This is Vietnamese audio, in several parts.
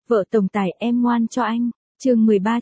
Vợ tổng tài em ngoan cho anh. Chương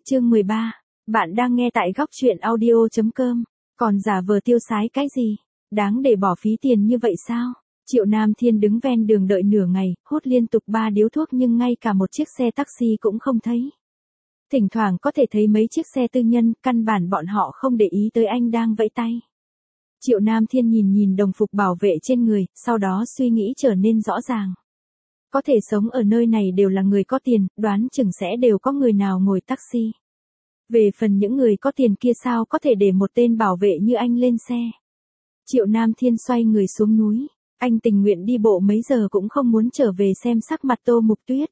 13. Bạn đang nghe tại góc truyện audio.com. Còn giả vờ tiêu sái cái gì? Đáng để bỏ phí tiền như vậy sao? Triệu Nam Thiên đứng ven đường đợi nửa ngày, hút liên tục 3 điếu thuốc nhưng ngay cả một chiếc xe taxi cũng không thấy. Thỉnh thoảng có thể thấy mấy chiếc xe tư nhân, căn bản bọn họ không để ý tới anh đang vẫy tay. Triệu Nam Thiên nhìn đồng phục bảo vệ trên người, sau đó suy nghĩ trở nên rõ ràng. Có thể sống ở nơi này đều là người có tiền, đoán chừng sẽ đều có người nào ngồi taxi. Về phần những người có tiền kia sao có thể để một tên bảo vệ như anh lên xe. Triệu Nam Thiên xoay người xuống núi. Anh tình nguyện đi bộ mấy giờ cũng không muốn trở về xem sắc mặt Tô Mục Tuyết.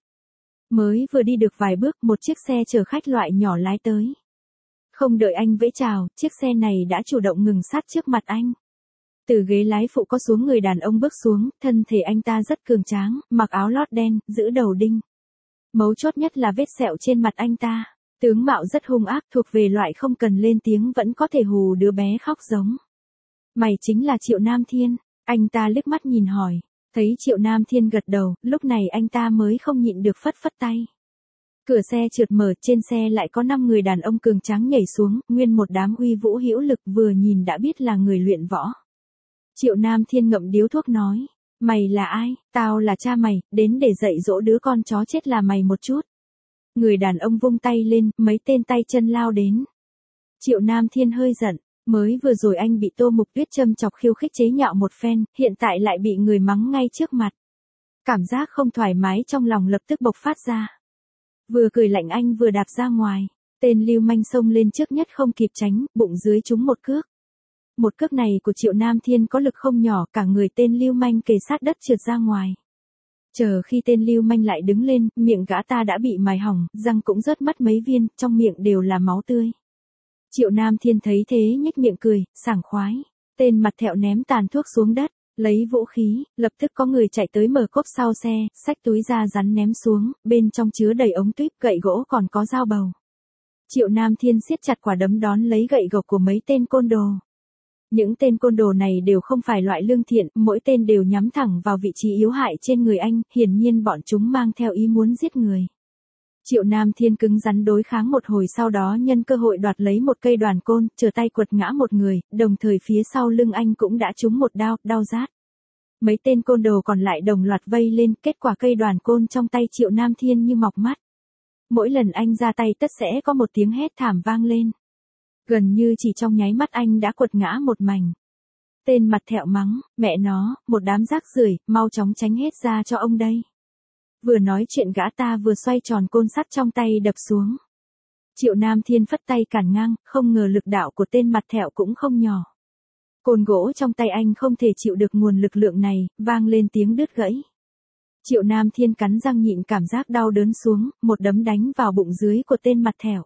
Mới vừa đi được vài bước một chiếc xe chở khách loại nhỏ lái tới. Không đợi anh vẫy chào, chiếc xe này đã chủ động ngừng sát trước mặt anh. Từ ghế lái phụ có xuống người đàn ông bước xuống, thân thể anh ta rất cường tráng, mặc áo lót đen, giữ đầu đinh. Mấu chốt nhất là vết sẹo trên mặt anh ta. Tướng mạo rất hung ác, thuộc về loại không cần lên tiếng vẫn có thể hù đứa bé khóc giống. Mày chính là Triệu Nam Thiên. Anh ta liếc mắt nhìn hỏi. Thấy Triệu Nam Thiên gật đầu, lúc này anh ta mới không nhịn được phất phất tay. Cửa xe trượt mở, trên xe lại có 5 người đàn ông cường tráng nhảy xuống, nguyên một đám uy vũ hữu lực, vừa nhìn đã biết là người luyện võ. Triệu Nam Thiên ngậm điếu thuốc nói, mày là ai? Tao là cha mày, đến để dạy dỗ đứa con chó chết là mày một chút. Người đàn ông vung tay lên, mấy tên tay chân lao đến. Triệu Nam Thiên hơi giận, mới vừa rồi anh bị Tô Mục Tuyết châm chọc khiêu khích chế nhạo một phen, hiện tại lại bị người mắng ngay trước mặt. Cảm giác không thoải mái trong lòng lập tức bộc phát ra. Vừa cười lạnh anh vừa đạp ra ngoài, tên lưu manh xông lên trước nhất không kịp tránh, bụng dưới trúng một cước. Một cước này của Triệu Nam Thiên có lực không nhỏ, cả người tên lưu manh kề sát đất trượt ra ngoài. Chờ khi tên lưu manh lại đứng lên, miệng gã ta đã bị mài hỏng, răng cũng rớt mất mấy viên, trong miệng đều là máu tươi. Triệu Nam Thiên thấy thế nhếch miệng cười, sảng khoái. Tên mặt thẹo ném tàn thuốc xuống đất, lấy vũ khí, lập tức có người chạy tới mở cốp sau xe, xách túi da rắn ném xuống, bên trong chứa đầy ống tuyếp, gậy gỗ còn có dao bầu. Triệu Nam Thiên siết chặt quả đấm đón lấy gậy gộc của mấy tên côn đồ. Những tên côn đồ này đều không phải loại lương thiện, mỗi tên đều nhắm thẳng vào vị trí yếu hại trên người anh, hiển nhiên bọn chúng mang theo ý muốn giết người. Triệu Nam Thiên cứng rắn đối kháng một hồi, sau đó nhân cơ hội đoạt lấy một cây đoàn côn, trở tay quật ngã một người, đồng thời phía sau lưng anh cũng đã trúng một đao, đau rát. Mấy tên côn đồ còn lại đồng loạt vây lên, kết quả cây đoàn côn trong tay Triệu Nam Thiên như mọc mắt. Mỗi lần anh ra tay tất sẽ có một tiếng hét thảm vang lên. Gần như chỉ trong nháy mắt anh đã quật ngã một mảnh. Tên mặt thẹo mắng, mẹ nó, một đám rác rưởi, mau chóng tránh hết ra cho ông đây. Vừa nói chuyện gã ta vừa xoay tròn côn sắt trong tay đập xuống. Triệu Nam Thiên phất tay cản ngang, không ngờ lực đạo của tên mặt thẹo cũng không nhỏ. Côn gỗ trong tay anh không thể chịu được nguồn lực lượng này, vang lên tiếng đứt gãy. Triệu Nam Thiên cắn răng nhịn cảm giác đau đớn xuống, một đấm đánh vào bụng dưới của tên mặt thẹo.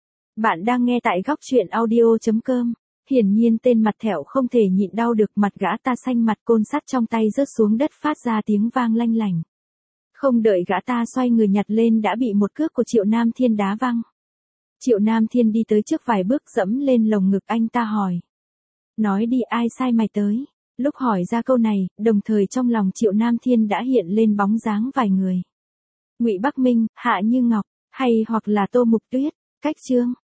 Bạn đang nghe tại góc truyện audio.com. Hiển nhiên tên mặt thẹo không thể nhịn đau được, mặt gã ta xanh mặt, côn sắt trong tay rớt xuống đất phát ra tiếng vang lanh lảnh. Không đợi gã ta xoay người nhặt lên đã bị một cước của Triệu Nam Thiên đá văng. Triệu Nam Thiên đi tới trước vài bước dẫm lên lồng ngực anh ta hỏi. Nói đi, ai sai mày tới? Lúc hỏi ra câu này, đồng thời trong lòng Triệu Nam Thiên đã hiện lên bóng dáng vài người. Ngụy Bắc Minh, Hạ Như Ngọc, hay hoặc là Tô Mục Tuyết. Cách chương.